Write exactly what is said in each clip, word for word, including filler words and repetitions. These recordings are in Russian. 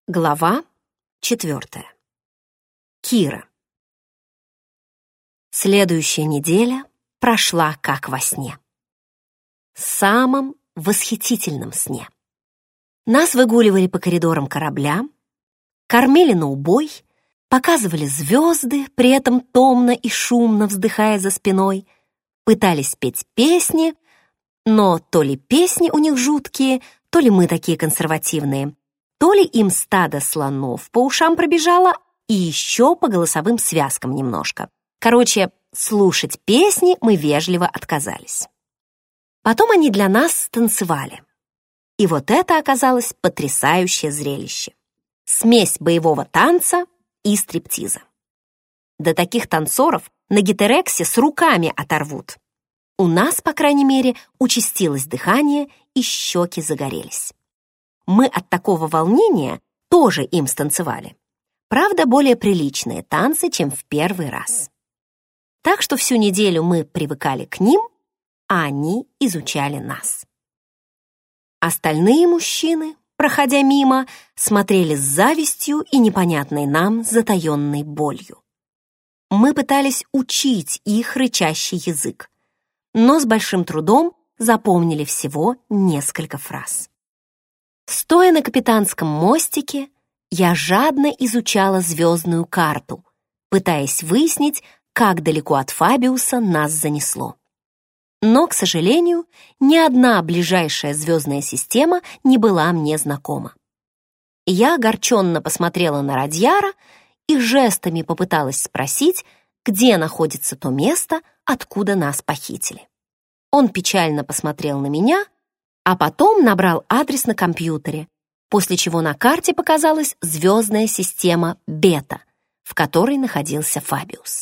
Глава четвертая. Кира. Следующая неделя прошла как во сне. Самом восхитительном сне. Нас выгуливали по коридорам корабля, кормили на убой, показывали звезды, при этом томно и шумно вздыхая за спиной, пытались петь песни, но то ли песни у них жуткие, то ли мы такие консервативные, то ли им стадо слонов по ушам пробежало и еще по голосовым связкам немножко. Короче, слушать песни мы вежливо отказались. Потом они для нас танцевали. И вот это оказалось потрясающее зрелище. Смесь боевого танца и стриптиза. До таких танцоров на гетерексе с руками оторвут. У нас, по крайней мере, участилось дыхание и щеки загорелись. Мы от такого волнения тоже им станцевали. Правда, более приличные танцы, чем в первый раз. Так что всю неделю мы привыкали к ним, а они изучали нас. Остальные мужчины, проходя мимо, смотрели с завистью и непонятной нам затаенной болью. Мы пытались учить их рычащий язык, но с большим трудом запомнили всего несколько фраз. Стоя на капитанском мостике, я жадно изучала звездную карту, пытаясь выяснить, как далеко от Фабиуса нас занесло. Но, к сожалению, ни одна ближайшая звездная система не была мне знакома. Я огорченно посмотрела на Радьяра и жестами попыталась спросить, где находится то место, откуда нас похитили. Он печально посмотрел на меня, а потом набрал адрес на компьютере, после чего на карте показалась звездная система Бета, в которой находился Фабиус.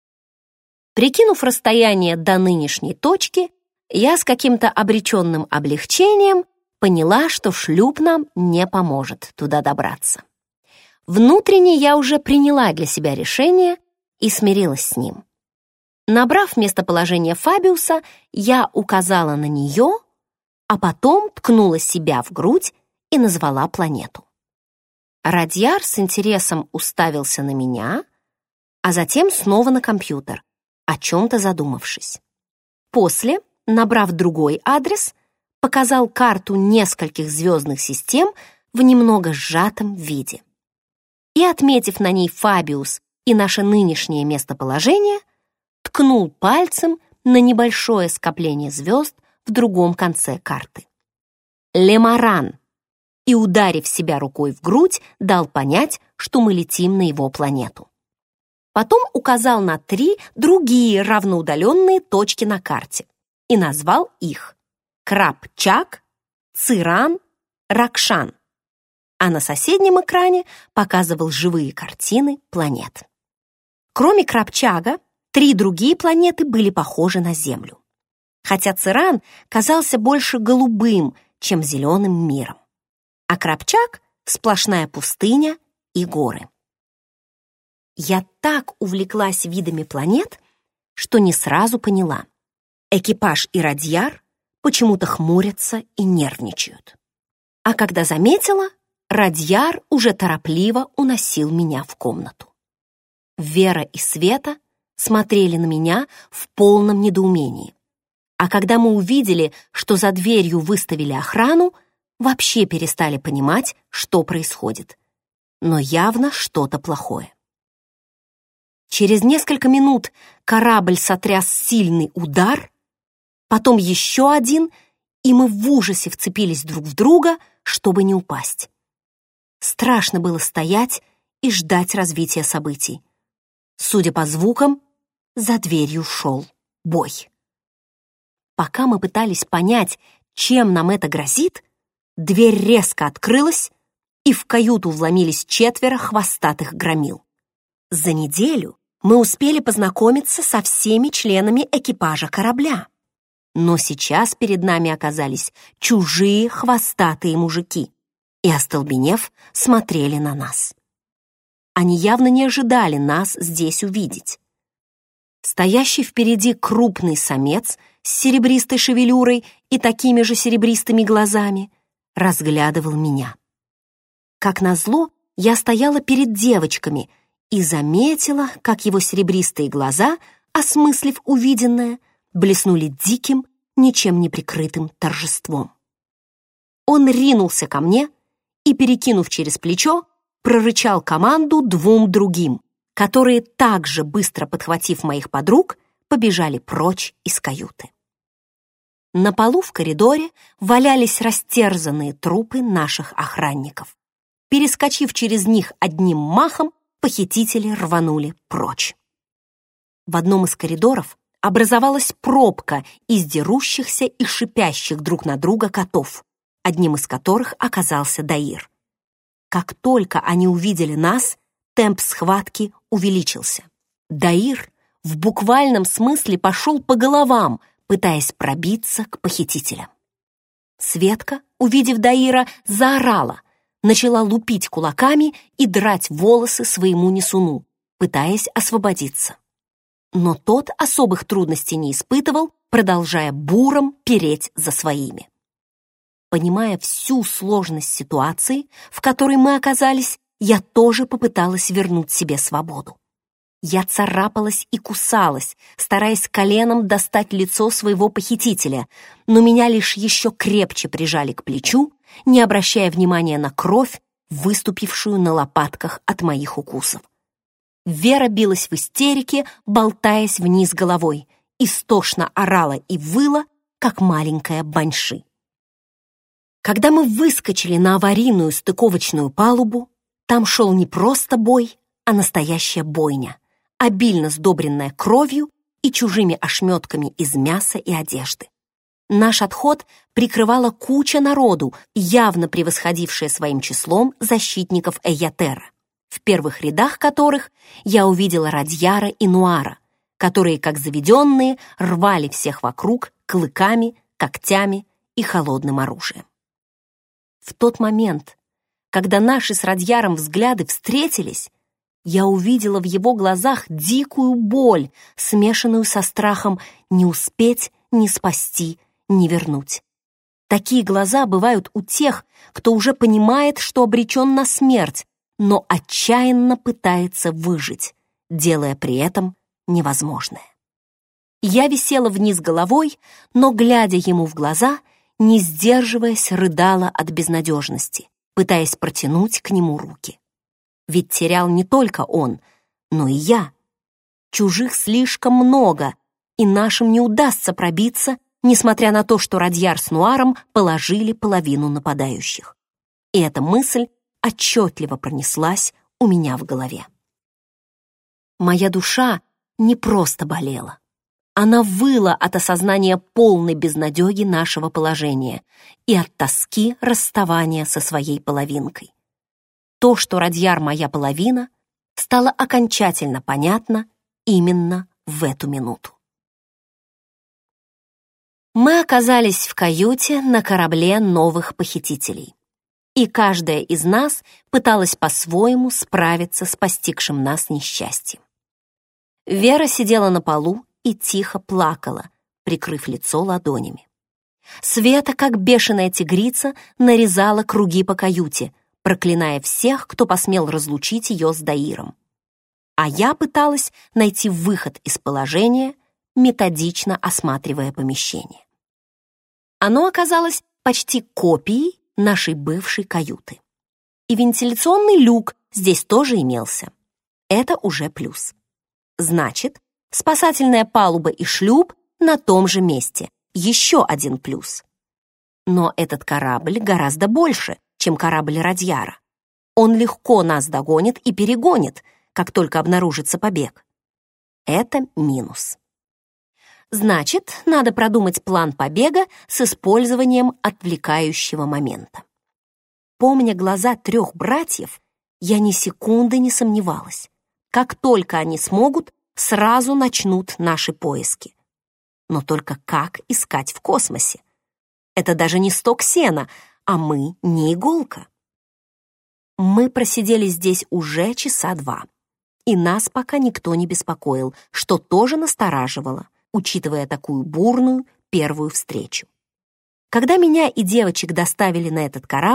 Прикинув расстояние до нынешней точки, я с каким-то обреченным облегчением поняла, что шлюп нам не поможет туда добраться. Внутренне я уже приняла для себя решение и смирилась с ним. Набрав местоположение Фабиуса, я указала на нее, а потом ткнула себя в грудь и назвала планету. Радьяр с интересом уставился на меня, а затем снова на компьютер, о чем-то задумавшись. После, набрав другой адрес, показал карту нескольких звездных систем в немного сжатом виде. И, отметив на ней Фабиус и наше нынешнее местоположение, ткнул пальцем на небольшое скопление звезд в другом конце карты. Лемаран, и, ударив себя рукой в грудь, дал понять, что мы летим на его планету. Потом указал на три другие равноудаленные точки на карте и назвал их Крабчак, Циран, Ракшан, а на соседнем экране показывал живые картины планет. Кроме Крабчага, три другие планеты были похожи на Землю, хотя Циран казался больше голубым, чем зеленым миром, а Крабчак — сплошная пустыня и горы. Я так увлеклась видами планет, что не сразу поняла. Экипаж и Радьяр почему-то хмурятся и нервничают. А когда заметила, Радьяр уже торопливо уносил меня в комнату. Вера и Света смотрели на меня в полном недоумении. А когда мы увидели, что за дверью выставили охрану, вообще перестали понимать, что происходит. Но явно что-то плохое. Через несколько минут корабль сотряс сильный удар, потом еще один, и мы в ужасе вцепились друг в друга, чтобы не упасть. Страшно было стоять и ждать развития событий. Судя по звукам, за дверью шел бой. Пока мы пытались понять, чем нам это грозит, дверь резко открылась, и в каюту вломились четверо хвостатых громил. За неделю мы успели познакомиться со всеми членами экипажа корабля. Но сейчас перед нами оказались чужие хвостатые мужики и, остолбенев, смотрели на нас. Они явно не ожидали нас здесь увидеть. Стоящий впереди крупный самец с серебристой шевелюрой и такими же серебристыми глазами разглядывал меня. Как назло, я стояла перед девочками и заметила, как его серебристые глаза, осмыслив увиденное, блеснули диким, ничем не прикрытым торжеством. Он ринулся ко мне и, перекинув через плечо, прорычал команду двум другим, которые, также быстро подхватив моих подруг, побежали прочь из каюты. На полу в коридоре валялись растерзанные трупы наших охранников. Перескочив через них одним махом, похитители рванули прочь. В одном из коридоров образовалась пробка из дерущихся и шипящих друг на друга котов, одним из которых оказался Даир. Как только они увидели нас, темп схватки увеличился. Даир в буквальном смысле пошел по головам, пытаясь пробиться к похитителям. Светка, увидев Даира, заорала, начала лупить кулаками и драть волосы своему несуну, пытаясь освободиться. Но тот особых трудностей не испытывал, продолжая буром переть за своими. Понимая всю сложность ситуации, в которой мы оказались, я тоже попыталась вернуть себе свободу. Я царапалась и кусалась, стараясь коленом достать лицо своего похитителя, но меня лишь еще крепче прижали к плечу, не обращая внимания на кровь, выступившую на лопатках от моих укусов. Вера билась в истерике, болтаясь вниз головой, истошно орала и выла, как маленькая банши. Когда мы выскочили на аварийную стыковочную палубу, там шел не просто бой, а настоящая бойня, обильно сдобренная кровью и чужими ошметками из мяса и одежды. Наш отход прикрывала куча народу, явно превосходившая своим числом защитников Эйятера, в первых рядах которых я увидела Радьяра и Нуара, которые, как заведенные, рвали всех вокруг клыками, когтями и холодным оружием. В тот момент, когда наши с Радьяром взгляды встретились, я увидела в его глазах дикую боль, смешанную со страхом не успеть, не спасти, не вернуть. Такие глаза бывают у тех, кто уже понимает, что обречен на смерть, но отчаянно пытается выжить, делая при этом невозможное. Я висела вниз головой, но, глядя ему в глаза, не сдерживаясь, рыдала от безнадежности, пытаясь протянуть к нему руки. Ведь терял не только он, но и я. Чужих слишком много, и нашим не удастся пробиться, несмотря на то, что Радьяр с Нуаром положили половину нападающих. И эта мысль отчетливо пронеслась у меня в голове. Моя душа не просто болела. Она выла от осознания полной безнадёги нашего положения и от тоски расставания со своей половинкой. То, что Радьяр моя половина, стало окончательно понятно именно в эту минуту. Мы оказались в каюте на корабле новых похитителей, и каждая из нас пыталась по-своему справиться с постигшим нас несчастьем. Вера сидела на полу и тихо плакала, прикрыв лицо ладонями. Света, как бешеная тигрица, нарезала круги по каюте, проклиная всех, кто посмел разлучить ее с Даиром. А я пыталась найти выход из положения, методично осматривая помещение. Оно оказалось почти копией нашей бывшей каюты. И вентиляционный люк здесь тоже имелся. Это уже плюс. Значит, спасательная палуба и шлюп на том же месте. Еще один плюс. Но этот корабль гораздо больше, чем корабль Радьяра. Он легко нас догонит и перегонит, как только обнаружится побег. Это минус. Значит, надо продумать план побега с использованием отвлекающего момента. Помня глаза трех братьев, я ни секунды не сомневалась. Как только они смогут, сразу начнут наши поиски. Но только как искать в космосе? Это даже не сток сена, а мы не иголка. Мы просидели здесь уже часа два, и нас пока никто не беспокоил, что тоже настораживало, учитывая такую бурную первую встречу. Когда меня и девочек доставили на этот корабль,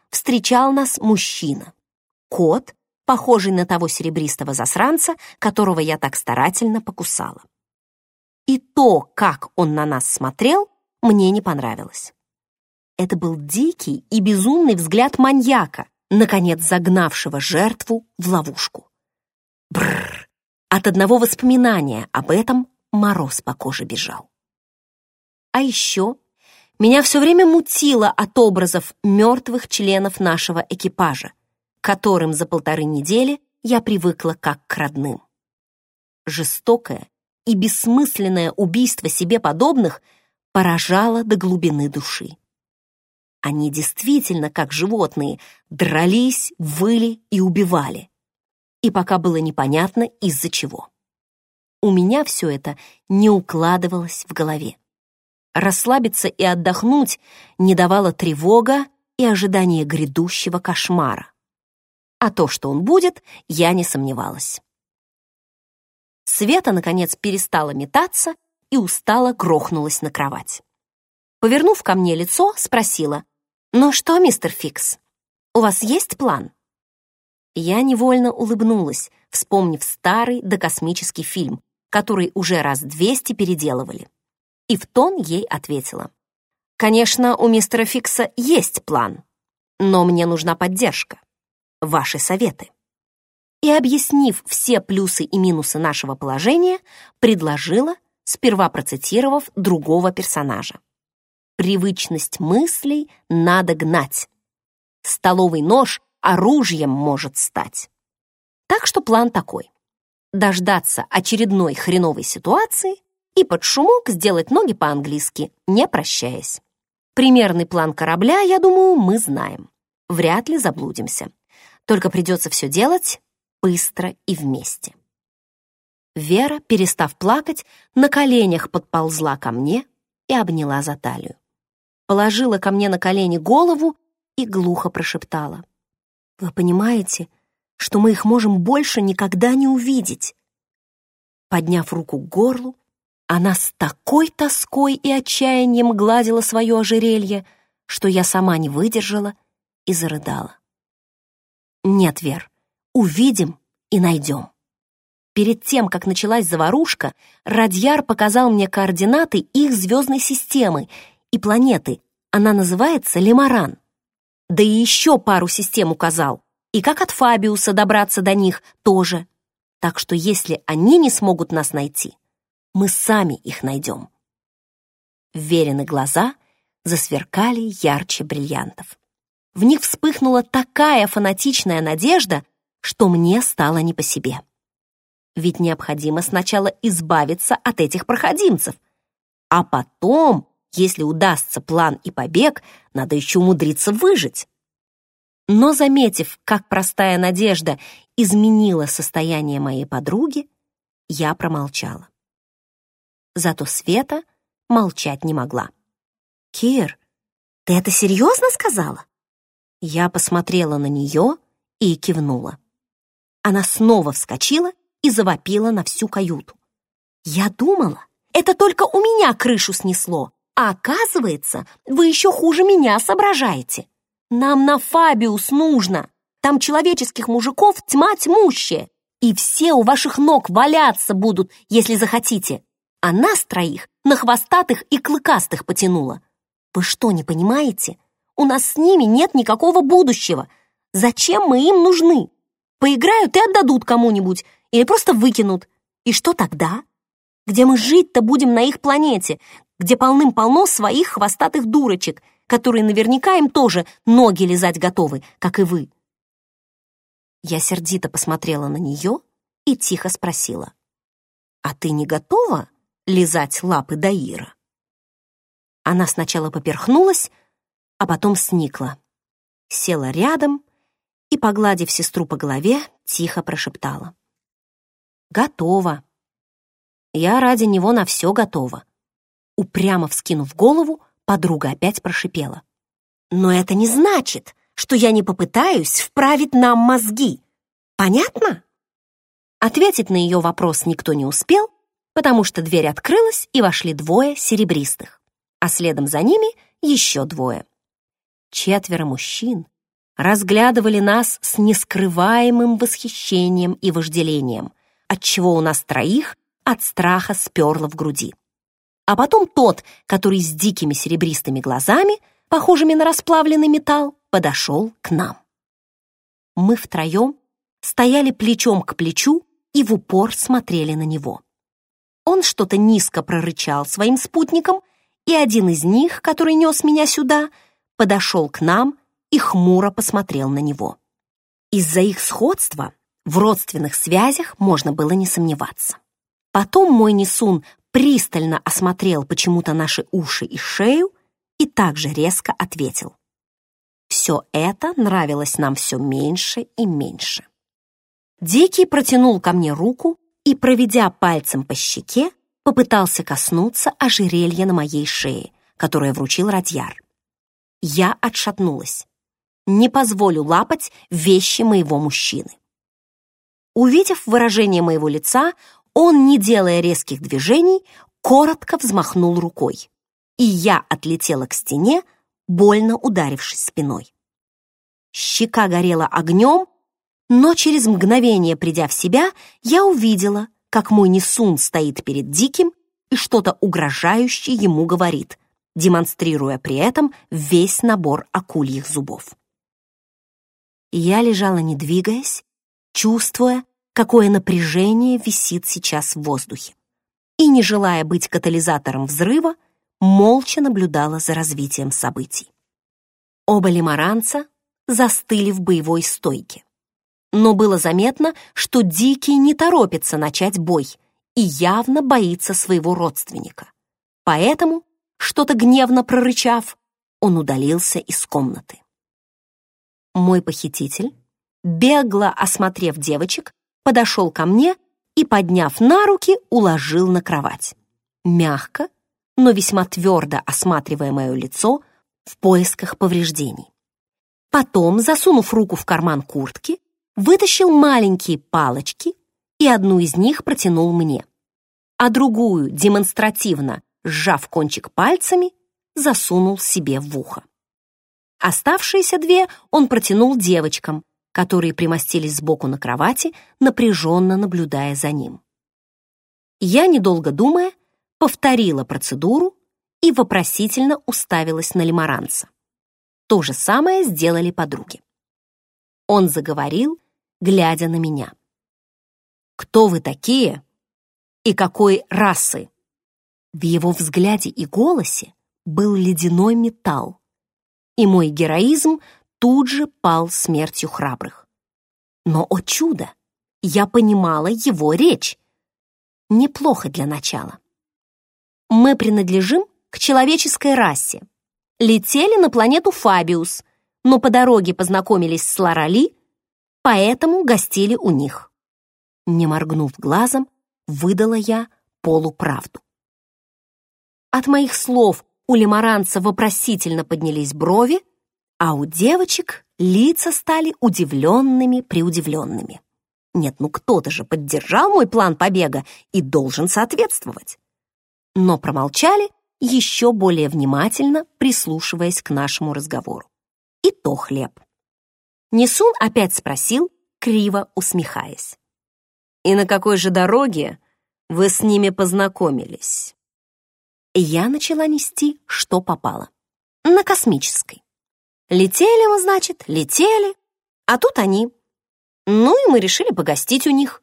встречал нас мужчина. Кот, похожий на того серебристого засранца, которого я так старательно покусала. И то, как он на нас смотрел, мне не понравилось. Это был дикий и безумный взгляд маньяка, наконец загнавшего жертву в ловушку. Бррр! От одного воспоминания об этом мороз по коже бежал. А еще меня все время мутило от образов мертвых членов нашего экипажа, к которым за полторы недели я привыкла как к родным. Жестокое и бессмысленное убийство себе подобных поражало до глубины души. Они действительно, как животные, дрались, выли и убивали. И пока было непонятно, из-за чего. У меня все это не укладывалось в голове. Расслабиться и отдохнуть не давала тревога и ожидание грядущего кошмара. А то, что он будет, я не сомневалась. Света, наконец, перестала метаться и устало грохнулась на кровать. Повернув ко мне лицо, спросила: «Ну что, мистер Фикс, у вас есть план?» Я невольно улыбнулась, вспомнив старый докосмический фильм, который уже раз двести переделывали. И в тон ей ответила: «Конечно, у мистера Фикса есть план, но мне нужна поддержка, ваши советы». И, объяснив все плюсы и минусы нашего положения, предложила, сперва процитировав другого персонажа: «Привычность мыслей надо гнать. Столовый нож оружием может стать». Так что план такой: дождаться очередной хреновой ситуации и под шумок сделать ноги по-английски, не прощаясь. Примерный план корабля, я думаю, мы знаем. Вряд ли заблудимся. Только придется все делать быстро и вместе. Вера, перестав плакать, на коленях подползла ко мне и обняла за талию. Положила ко мне на колени голову и глухо прошептала: «Вы понимаете, что мы их можем больше никогда не увидеть?» Подняв руку к горлу, она с такой тоской и отчаянием гладила свое ожерелье, что я сама не выдержала и зарыдала. «Нет, Вер, увидим и найдем». Перед тем, как началась заварушка, Радьяр показал мне координаты их звездной системы и планеты. Она называется Лемаран. Да и еще пару систем указал. И как от Фабиуса добраться до них тоже. Так что если они не смогут нас найти, мы сами их найдем. Верины глаза засверкали ярче бриллиантов. В них вспыхнула такая фанатичная надежда, что мне стало не по себе. Ведь необходимо сначала избавиться от этих проходимцев, а потом, если удастся план и побег, надо еще умудриться выжить. Но, заметив, как простая надежда изменила состояние моей подруги, я промолчала. Зато Света молчать не могла. «Кир, ты это серьезно сказала?» Я посмотрела на нее и кивнула. Она снова вскочила и завопила на всю каюту. «Я думала, это только у меня крышу снесло, а оказывается, вы еще хуже меня соображаете. Нам на Фабиус нужно, там человеческих мужиков тьма тьмущая, и все у ваших ног валяться будут, если захотите. А нас троих на хвостатых и клыкастых потянуло. Вы что, не понимаете? У нас с ними нет никакого будущего. Зачем мы им нужны? Поиграют и отдадут кому-нибудь, или просто выкинут. И что тогда? Где мы жить-то будем на их планете, где полным-полно своих хвостатых дурочек, которые наверняка им тоже ноги лизать готовы, как и вы?» Я сердито посмотрела на нее и тихо спросила: «А ты не готова лизать лапы Даира?» Она сначала поперхнулась, а потом сникла, села рядом и, погладив сестру по голове, тихо прошептала: «Готова. Я ради него на все готова». Упрямо вскинув голову, подруга опять прошипела: «Но это не значит, что я не попытаюсь вправить нам мозги. Понятно?» Ответить на ее вопрос никто не успел, потому что дверь открылась, и вошли двое серебристых, а следом за ними еще двое. Четверо мужчин разглядывали нас с нескрываемым восхищением и вожделением, отчего у нас троих от страха сперло в груди. А потом тот, который с дикими серебристыми глазами, похожими на расплавленный металл, подошел к нам. Мы втроем стояли плечом к плечу и в упор смотрели на него. Он что-то низко прорычал своим спутникам, и один из них, который нес меня сюда, подошел к нам и хмуро посмотрел на него. Из-за их сходства в родственных связях можно было не сомневаться. Потом мой несун пристально осмотрел почему-то наши уши и шею и также резко ответил. Все это нравилось нам все меньше и меньше. Дикий протянул ко мне руку и, проведя пальцем по щеке, попытался коснуться ожерелья на моей шее, которое вручил Радьяр. Я отшатнулась. Не позволю лапать вещи моего мужчины. Увидев выражение моего лица, он, не делая резких движений, коротко взмахнул рукой, и я отлетела к стене, больно ударившись спиной. Щека горела огнем, но через мгновение, придя в себя, я увидела, как мой несун стоит перед Диким и что-то угрожающе ему говорит, демонстрируя при этом весь набор акульих зубов. Я лежала, не двигаясь, чувствуя, какое напряжение висит сейчас в воздухе, и, не желая быть катализатором взрыва, молча наблюдала за развитием событий. Оба лимаранца застыли в боевой стойке. Но было заметно, что Дикий не торопится начать бой и явно боится своего родственника. Поэтому, что-то гневно прорычав, он удалился из комнаты. Мой похититель, бегло осмотрев девочек, подошел ко мне и, подняв на руки, уложил на кровать. Мягко, но весьма твердо осматривая мое лицо в поисках повреждений. Потом, засунув руку в карман куртки, вытащил маленькие палочки и одну из них протянул мне, а другую, демонстративно сжав кончик пальцами, засунул себе в ухо. Оставшиеся две он протянул девочкам, которые примостились сбоку на кровати, напряженно наблюдая за ним. Я, недолго думая, повторила процедуру и вопросительно уставилась на лимаранца. То же самое сделали подруги. Он заговорил, глядя на меня. «Кто вы такие и какой расы?» В его взгляде и голосе был ледяной металл, и мой героизм тут же пал смертью храбрых. Но, о чудо, я понимала его речь. Неплохо для начала. Мы принадлежим к человеческой расе. Летели на планету Фабиус, но по дороге познакомились с Ларали, поэтому гостили у них. Не моргнув глазом, выдала я полуправду. От моих слов у лимаранца вопросительно поднялись брови, а у девочек лица стали удивленными-преудивленными. Нет, ну кто-то же поддержал мой план побега и должен соответствовать. Но промолчали, еще более внимательно прислушиваясь к нашему разговору. И то хлеб. Несун опять спросил, криво усмехаясь. «И на какой же дороге вы с ними познакомились?» Я начала нести, что попало. На космической. Летели мы, значит, летели, а тут они. Ну и мы решили погостить у них.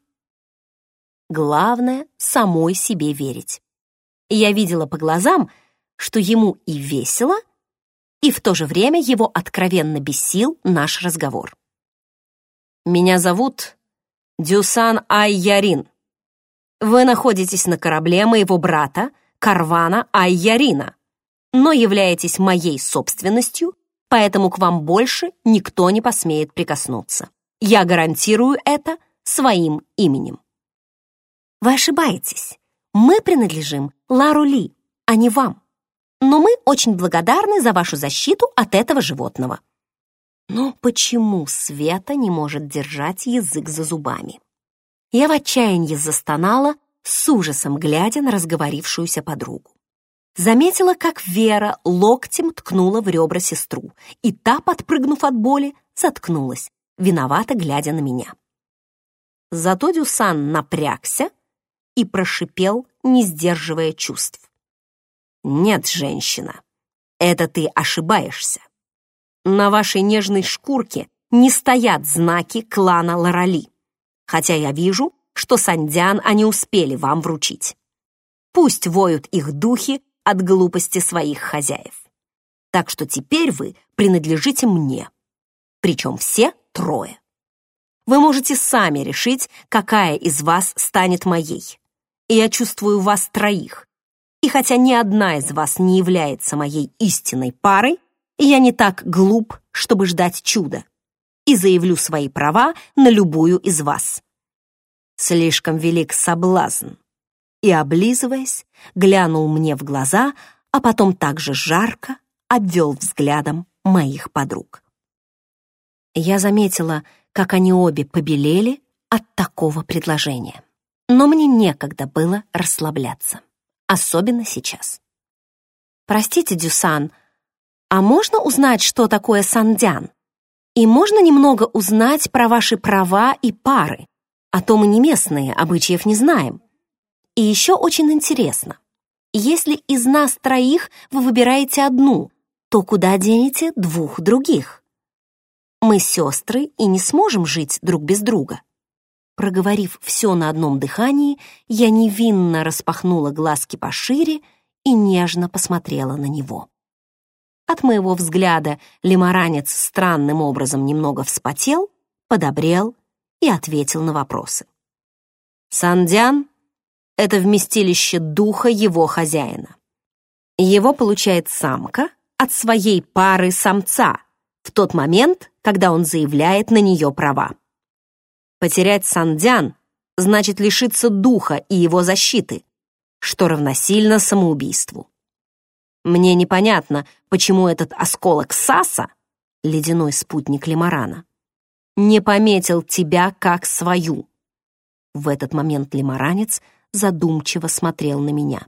Главное, самой себе верить. Я видела по глазам, что ему и весело, и в то же время его откровенно бесил наш разговор. «Меня зовут Дюсан Ай-Ярин. Вы находитесь на корабле моего брата, Карвана Ай-Ярина, но являетесь моей собственностью, поэтому к вам больше никто не посмеет прикоснуться. Я гарантирую это своим именем». «Вы ошибаетесь. Мы принадлежим Лару-Ли, а не вам. Но мы очень благодарны за вашу защиту от этого животного». Но почему Света не может держать язык за зубами? Я в отчаянии застонала, с ужасом глядя на разговорившуюся подругу. Заметила, как Вера локтем ткнула в ребра сестру, и та, подпрыгнув от боли, заткнулась, виновато глядя на меня. Зато Дюсан напрягся и прошипел, не сдерживая чувств. «Нет, женщина, это ты ошибаешься. На вашей нежной шкурке не стоят знаки клана Ларали, хотя я вижу, что сандян они успели вам вручить. Пусть воют их духи от глупости своих хозяев. Так что теперь вы принадлежите мне, причем все трое. Вы можете сами решить, какая из вас станет моей. И я чувствую вас троих. И хотя ни одна из вас не является моей истинной парой, я не так глуп, чтобы ждать чуда, и заявлю свои права на любую из вас. Слишком велик соблазн. И, облизываясь, глянул мне в глаза, а потом также жарко обвел взглядом моих подруг. Я заметила, как они обе побелели от такого предложения. Но мне некогда было расслабляться, особенно сейчас. «Простите, Дюсан, а можно узнать, что такое сандян? И можно немного узнать про ваши права и пары, а то мы не местные, обычаев не знаем. И еще очень интересно, если из нас троих вы выбираете одну, то куда денете двух других? Мы сестры и не сможем жить друг без друга». Проговорив все на одном дыхании, я невинно распахнула глазки пошире и нежно посмотрела на него. От моего взгляда лимаранец странным образом немного вспотел, подобрел и ответил на вопросы. Сандян — это вместилище духа его хозяина. Его получает самка от своей пары самца в тот момент, когда он заявляет на нее права. Потерять сандян значит лишиться духа и его защиты, что равносильно самоубийству. Мне непонятно, почему этот осколок Саса, ледяной спутник Лимарана, не пометил тебя как свою. В этот момент лимаранец задумчиво смотрел на меня.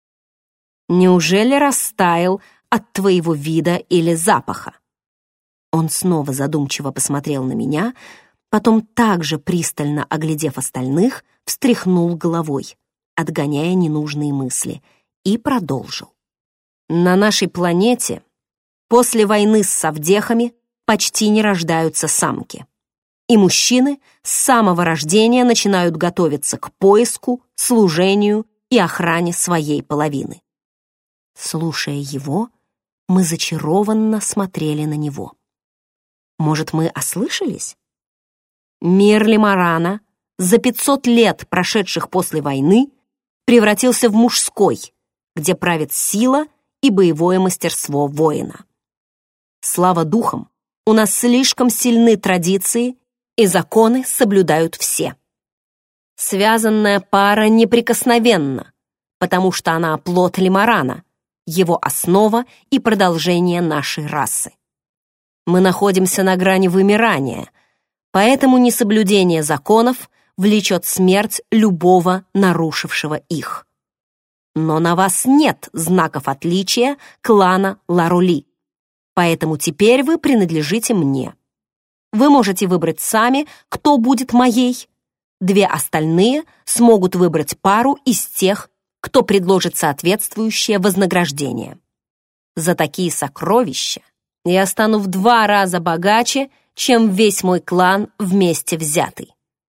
Неужели растаял от твоего вида или запаха? Он снова задумчиво посмотрел на меня, потом также пристально оглядев остальных, встряхнул головой, отгоняя ненужные мысли, и продолжил. На нашей планете после войны с совдехами почти не рождаются самки, и мужчины с самого рождения начинают готовиться к поиску, служению и охране своей половины. Слушая его, мы зачарованно смотрели на него. Может, мы ослышались? Мир Лимарана, за пятьсот лет, прошедших после войны, превратился в мужской, где правит сила и боевое мастерство воина. Слава духам, у нас слишком сильны традиции, и законы соблюдают все. Связанная пара неприкосновенна, потому что она плод Лимарана, его основа и продолжение нашей расы. Мы находимся на грани вымирания, поэтому несоблюдение законов влечет смерть любого нарушившего их. Но на вас нет знаков отличия клана Ларули, поэтому теперь вы принадлежите мне. Вы можете выбрать сами, кто будет моей. Две остальные смогут выбрать пару из тех, кто предложит соответствующее вознаграждение. За такие сокровища я стану в два раза богаче, чем весь мой клан вместе взятый.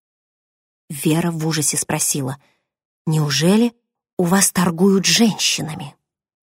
Вера в ужасе спросила: «Неужели у вас торгуют женщинами?»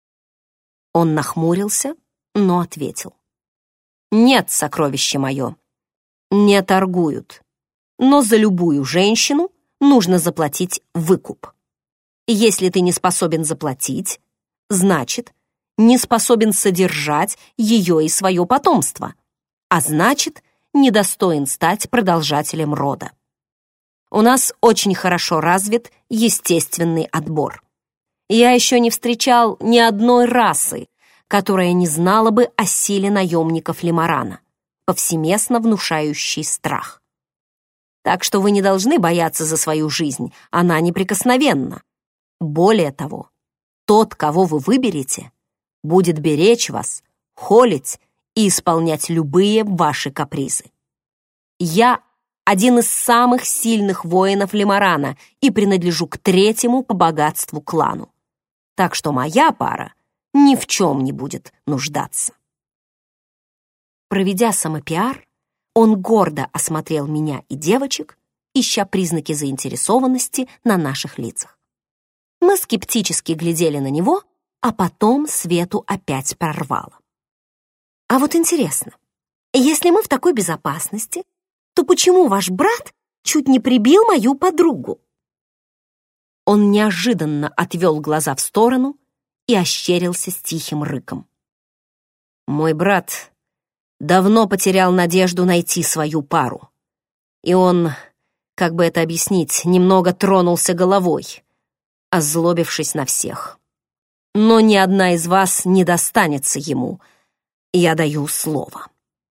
Он нахмурился, но ответил: «Нет, сокровище мое, не торгуют, но за любую женщину нужно заплатить выкуп. Если ты не способен заплатить, значит, не способен содержать ее и свое потомство, а значит, недостоин стать продолжателем рода. У нас очень хорошо развит естественный отбор. Я еще не встречал ни одной расы, которая не знала бы о силе наемников Лимарана, повсеместно внушающей страх. Так что вы не должны бояться за свою жизнь, она неприкосновенна. Более того, тот, кого вы выберете, будет беречь вас, холить и исполнять любые ваши капризы. Я один из самых сильных воинов Лиморана и принадлежу к третьему по богатству клану. Так что моя пара ни в чем не будет нуждаться. Проведя самопиар, он гордо осмотрел меня и девочек, ища признаки заинтересованности на наших лицах. Мы скептически глядели на него, а потом Свету опять прорвало. А вот интересно, если мы в такой безопасности, то почему ваш брат чуть не прибил мою подругу? Он неожиданно отвел глаза в сторону и ощерился с тихим рыком. Мой брат давно потерял надежду найти свою пару. И он, как бы это объяснить, немного тронулся головой, озлобившись на всех. Но ни одна из вас не достанется ему, я даю слово.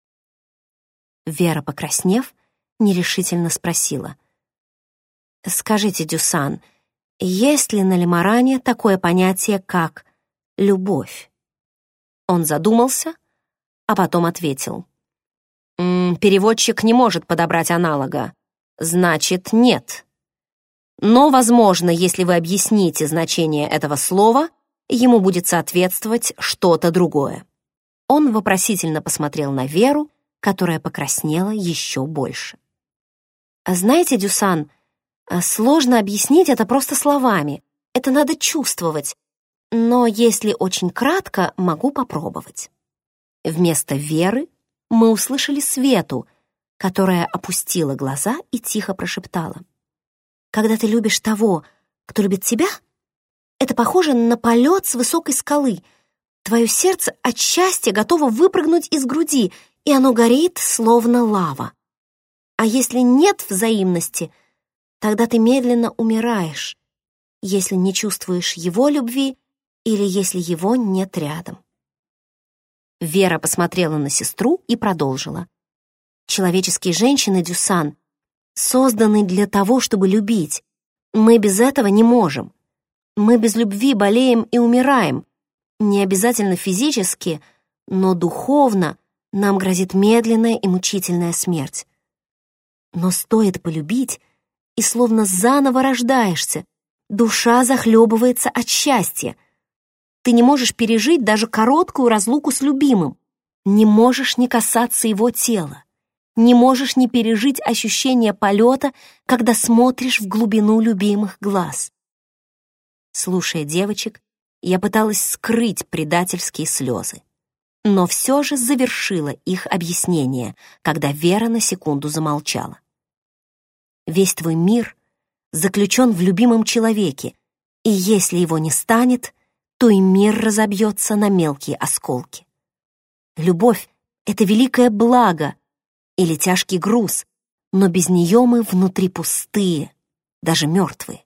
Вера, покраснев, нерешительно спросила: «Скажите, Дюсан, есть ли на Лиморане такое понятие, как любовь?» Он задумался, а потом ответил: «М, «Переводчик не может подобрать аналога. Значит, нет. Но, возможно, если вы объясните значение этого слова, ему будет соответствовать что-то другое». Он вопросительно посмотрел на Веру, которая покраснела еще больше. «Знаете, Дюсан, сложно объяснить это просто словами. Это надо чувствовать. Но если очень кратко, могу попробовать». Вместо Веры мы услышали Свету, которая опустила глаза и тихо прошептала: «Когда ты любишь того, кто любит тебя, это похоже на полет с высокой скалы. Твое сердце от счастья готово выпрыгнуть из груди, и оно горит, словно лава. А если нет взаимности, тогда ты медленно умираешь, если не чувствуешь его любви или если его нет рядом». Вера посмотрела на сестру и продолжила: «Человеческие женщины, Дюсан, созданы для того, чтобы любить. Мы без этого не можем. Мы без любви болеем и умираем. Не обязательно физически, но духовно нам грозит медленная и мучительная смерть. Но стоит полюбить, и словно заново рождаешься, душа захлебывается от счастья. Ты не можешь пережить даже короткую разлуку с любимым, не можешь не касаться его тела, не можешь не пережить ощущение полета, когда смотришь в глубину любимых глаз». Слушая девочек, я пыталась скрыть предательские слезы, но все же завершила их объяснение, когда Вера на секунду замолчала. «Весь твой мир заключен в любимом человеке, и если его не станет, то и мир разобьется на мелкие осколки. Любовь — это великое благо или тяжкий груз, но без нее мы внутри пустые, даже мертвые.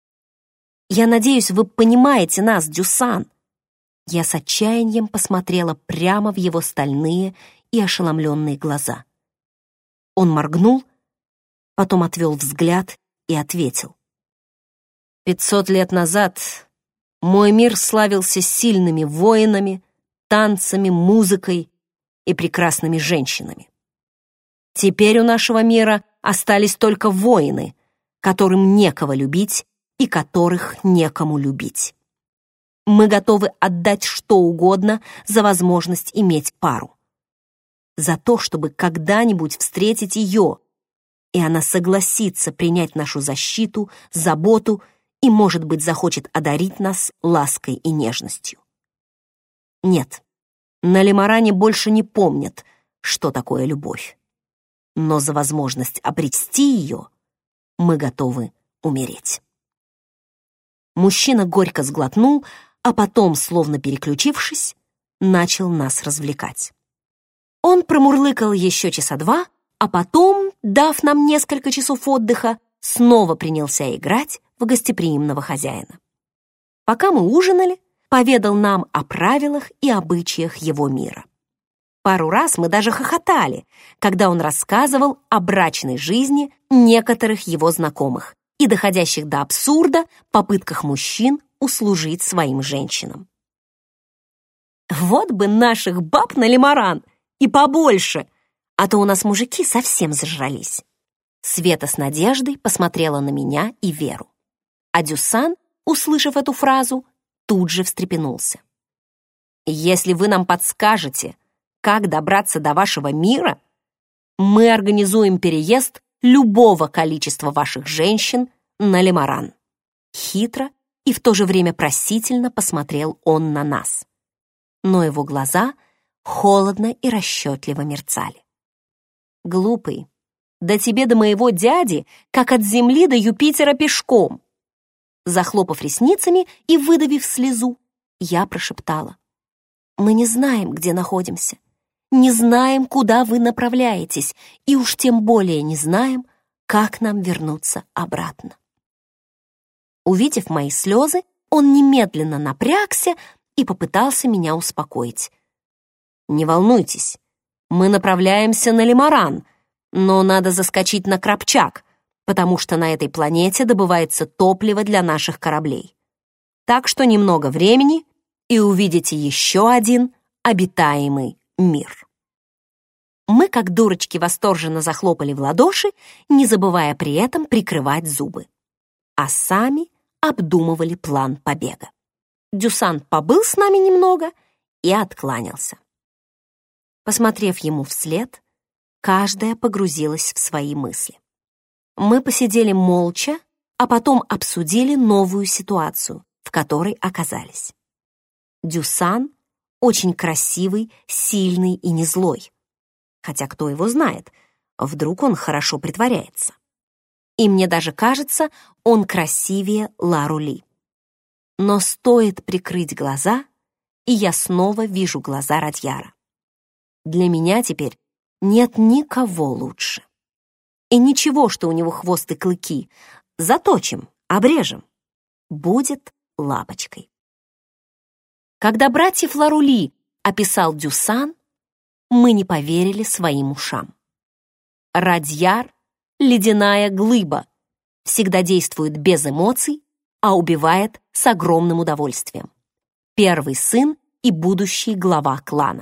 Я надеюсь, вы понимаете нас, Дюсан». Я с отчаянием посмотрела прямо в его стальные и ошеломленные глаза. Он моргнул, потом отвел взгляд и ответил: «Пятьсот лет назад мой мир славился сильными воинами, танцами, музыкой и прекрасными женщинами. Теперь у нашего мира остались только воины, которым некого любить и которых некому любить. Мы готовы отдать что угодно за возможность иметь пару. За то, чтобы когда-нибудь встретить ее, и она согласится принять нашу защиту, заботу и, может быть, захочет одарить нас лаской и нежностью. Нет, на Лиморане больше не помнят, что такое любовь. Но за возможность обрести ее мы готовы умереть». Мужчина горько сглотнул, а потом, словно переключившись, начал нас развлекать. Он промурлыкал еще часа два, а потом, дав нам несколько часов отдыха, снова принялся играть в гостеприимного хозяина. Пока мы ужинали, поведал нам о правилах и обычаях его мира. Пару раз мы даже хохотали, когда он рассказывал о брачной жизни некоторых его знакомых и доходящих до абсурда попытках мужчин услужить своим женщинам. «Вот бы наших баб на Лиморан!» И побольше, а то у нас мужики совсем зажрались». Света с надеждой посмотрела на меня и Веру. А Дюсан, услышав эту фразу, тут же встрепенулся. «Если вы нам подскажете, как добраться до вашего мира, мы организуем переезд любого количества ваших женщин на Лимаран». Хитро и в то же время просительно посмотрел он на нас. Но его глаза холодно и расчетливо мерцали. «Глупый, да тебе до моего дяди, как от Земли до Юпитера пешком!» Захлопав ресницами и выдавив слезу, я прошептала: «Мы не знаем, где находимся, не знаем, куда вы направляетесь, и уж тем более не знаем, как нам вернуться обратно». Увидев мои слезы, он немедленно напрягся и попытался меня успокоить. «Не волнуйтесь, мы направляемся на Лимаран, но надо заскочить на Крапчак, потому что на этой планете добывается топливо для наших кораблей. Так что немного времени, и увидите еще один обитаемый мир». Мы, как дурочки, восторженно захлопали в ладоши, не забывая при этом прикрывать зубы. А сами обдумывали план побега. Дюсан побыл с нами немного и откланялся. Посмотрев ему вслед, каждая погрузилась в свои мысли. Мы посидели молча, а потом обсудили новую ситуацию, в которой оказались. Дюсан очень красивый, сильный и не злой. Хотя кто его знает, вдруг он хорошо притворяется. И мне даже кажется, он красивее Ларули. Но стоит прикрыть глаза, и я снова вижу глаза Радьяра. Для меня теперь нет никого лучше. И ничего, что у него хвост и клыки, заточим, обрежем, будет лапочкой. Когда братьев Ларули описал Дюсан, мы не поверили своим ушам. Радьяр — ледяная глыба, всегда действует без эмоций, а убивает с огромным удовольствием. Первый сын и будущий глава клана.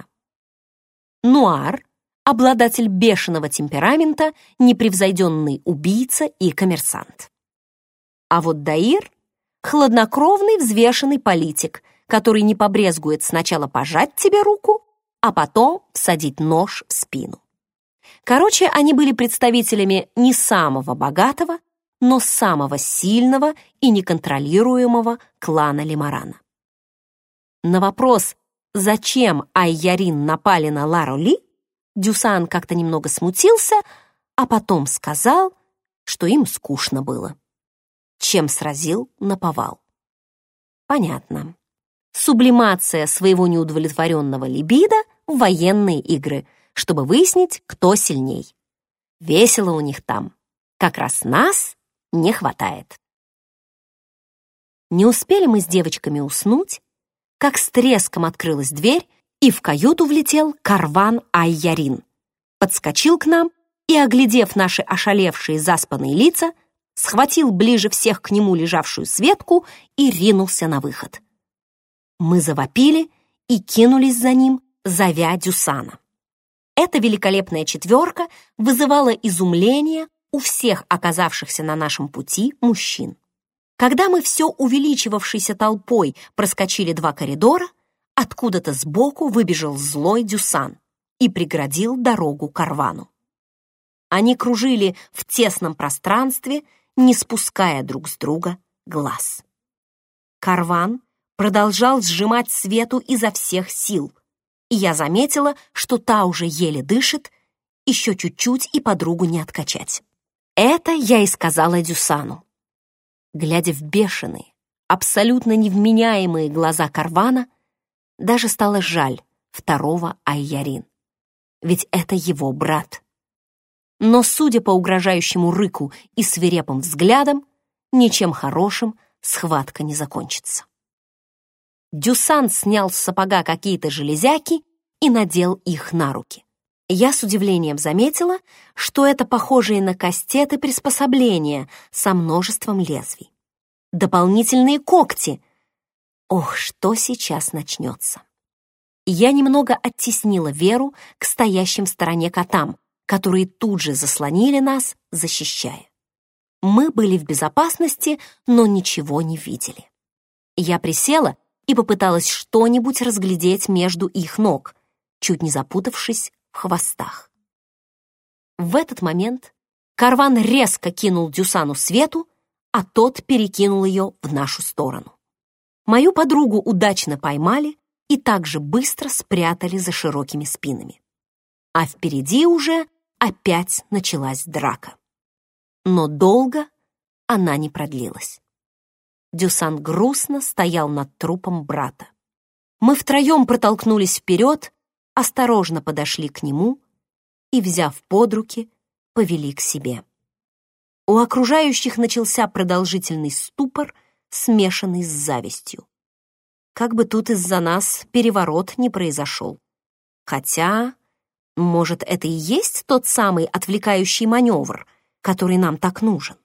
Нуар — обладатель бешеного темперамента, непревзойденный убийца и коммерсант. А вот Даир — хладнокровный, взвешенный политик, который не побрезгует сначала пожать тебе руку, а потом всадить нож в спину. Короче, они были представителями не самого богатого, но самого сильного и неконтролируемого клана Лимарана. На вопрос, зачем Айярин напали на Ларули, Дюсан как-то немного смутился, а потом сказал, что им скучно было. Чем сразил наповал. Понятно. Сублимация своего неудовлетворенного либидо в военные игры, чтобы выяснить, кто сильней. Весело у них там. Как раз нас не хватает. Не успели мы с девочками уснуть, как с треском открылась дверь, и в каюту влетел Карван Айярин. Подскочил к нам и, оглядев наши ошалевшие заспанные лица, схватил ближе всех к нему лежавшую Светку и ринулся на выход. Мы завопили и кинулись за ним, зовя Дюсана. Эта великолепная четверка вызывала изумление у всех оказавшихся на нашем пути мужчин. Когда мы все увеличивавшейся толпой проскочили два коридора, откуда-то сбоку выбежал злой Дюсан и преградил дорогу Карвану. Они кружили в тесном пространстве, не спуская друг с друга глаз. Карван продолжал сжимать Свету изо всех сил, и я заметила, что та уже еле дышит, еще чуть-чуть и подругу не откачать. Это я и сказала Дюсану. Глядя в бешеные, абсолютно невменяемые глаза Карвана, даже стало жаль второго Айярин. Ведь это его брат. Но, судя по угрожающему рыку и свирепым взглядам, ничем хорошим схватка не закончится. Дюсан снял с сапога какие-то железяки и надел их на руки. Я с удивлением заметила, что это похожие на кастеты приспособления со множеством лезвий. Дополнительные когти. Ох, что сейчас начнется. Я немного оттеснила Веру к стоящим в стороне котам, которые тут же заслонили нас, защищая. Мы были в безопасности, но ничего не видели. Я присела и попыталась что-нибудь разглядеть между их ног, чуть не запутавшись в хвостах. В этот момент Карван резко кинул Дюсану Свету, а тот перекинул ее в нашу сторону. Мою подругу удачно поймали и также быстро спрятали за широкими спинами. А впереди уже опять началась драка. Но долго она не продлилась. Дюсан грустно стоял над трупом брата. Мы втроем протолкнулись вперед, осторожно подошли к нему и, взяв под руки, повели к себе. У окружающих начался продолжительный ступор, смешанный с завистью. Как бы тут из-за нас переворот не произошел. Хотя, может, это и есть тот самый отвлекающий маневр, который нам так нужен.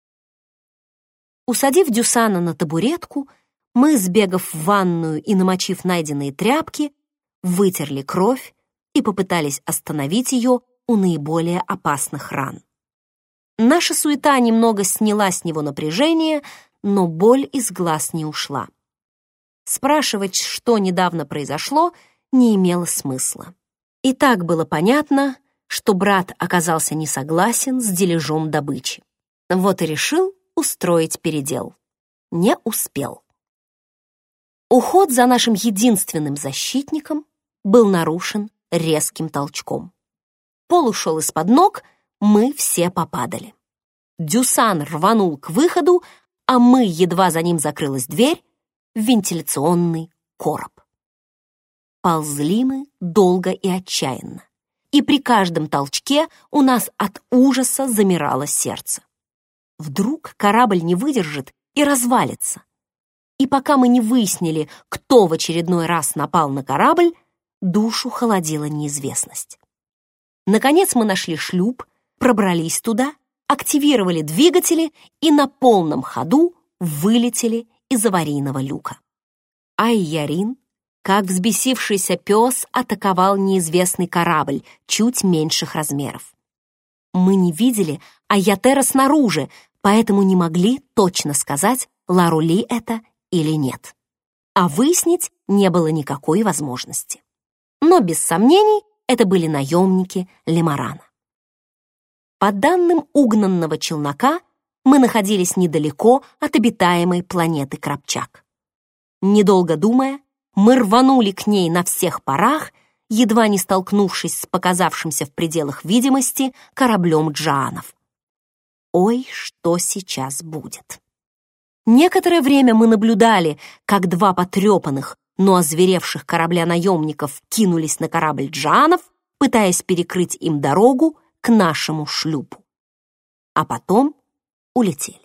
Усадив Дюсана на табуретку, мы, сбегав в ванную и намочив найденные тряпки, вытерли кровь и попытались остановить ее у наиболее опасных ран. Наша суета немного сняла с него напряжение, но боль из глаз не ушла. Спрашивать, что недавно произошло, не имело смысла. И так было понятно, что брат оказался не согласен с дележом добычи. Вот и решил устроить передел. Не успел. Уход за нашим единственным защитником был нарушен резким толчком. Пол ушел из-под ног, мы все попадали. Дюсан рванул к выходу, а мы, едва за ним закрылась дверь, в вентиляционный короб. Ползли мы долго и отчаянно, и при каждом толчке у нас от ужаса замирало сердце. Вдруг корабль не выдержит и развалится. И пока мы не выяснили, кто в очередной раз напал на корабль, душу холодила неизвестность. Наконец мы нашли шлюп, пробрались туда, активировали двигатели и на полном ходу вылетели из аварийного люка. Ай-Ярин, как взбесившийся пес, атаковал неизвестный корабль чуть меньших размеров. Мы не видели Айятера снаружи, поэтому не могли точно сказать, Лару Ли это или нет. А выяснить не было никакой возможности. Но без сомнений это были наемники Лемарана. По данным угнанного челнока, мы находились недалеко от обитаемой планеты Крабчак. Недолго думая, мы рванули к ней на всех парах, едва не столкнувшись с показавшимся в пределах видимости кораблем Джаанов. Ой, что сейчас будет! Некоторое время мы наблюдали, как два потрепанных, но озверевших корабля наемников кинулись на корабль Джаанов, пытаясь перекрыть им дорогу к нашему шлюпу. А потом улетели.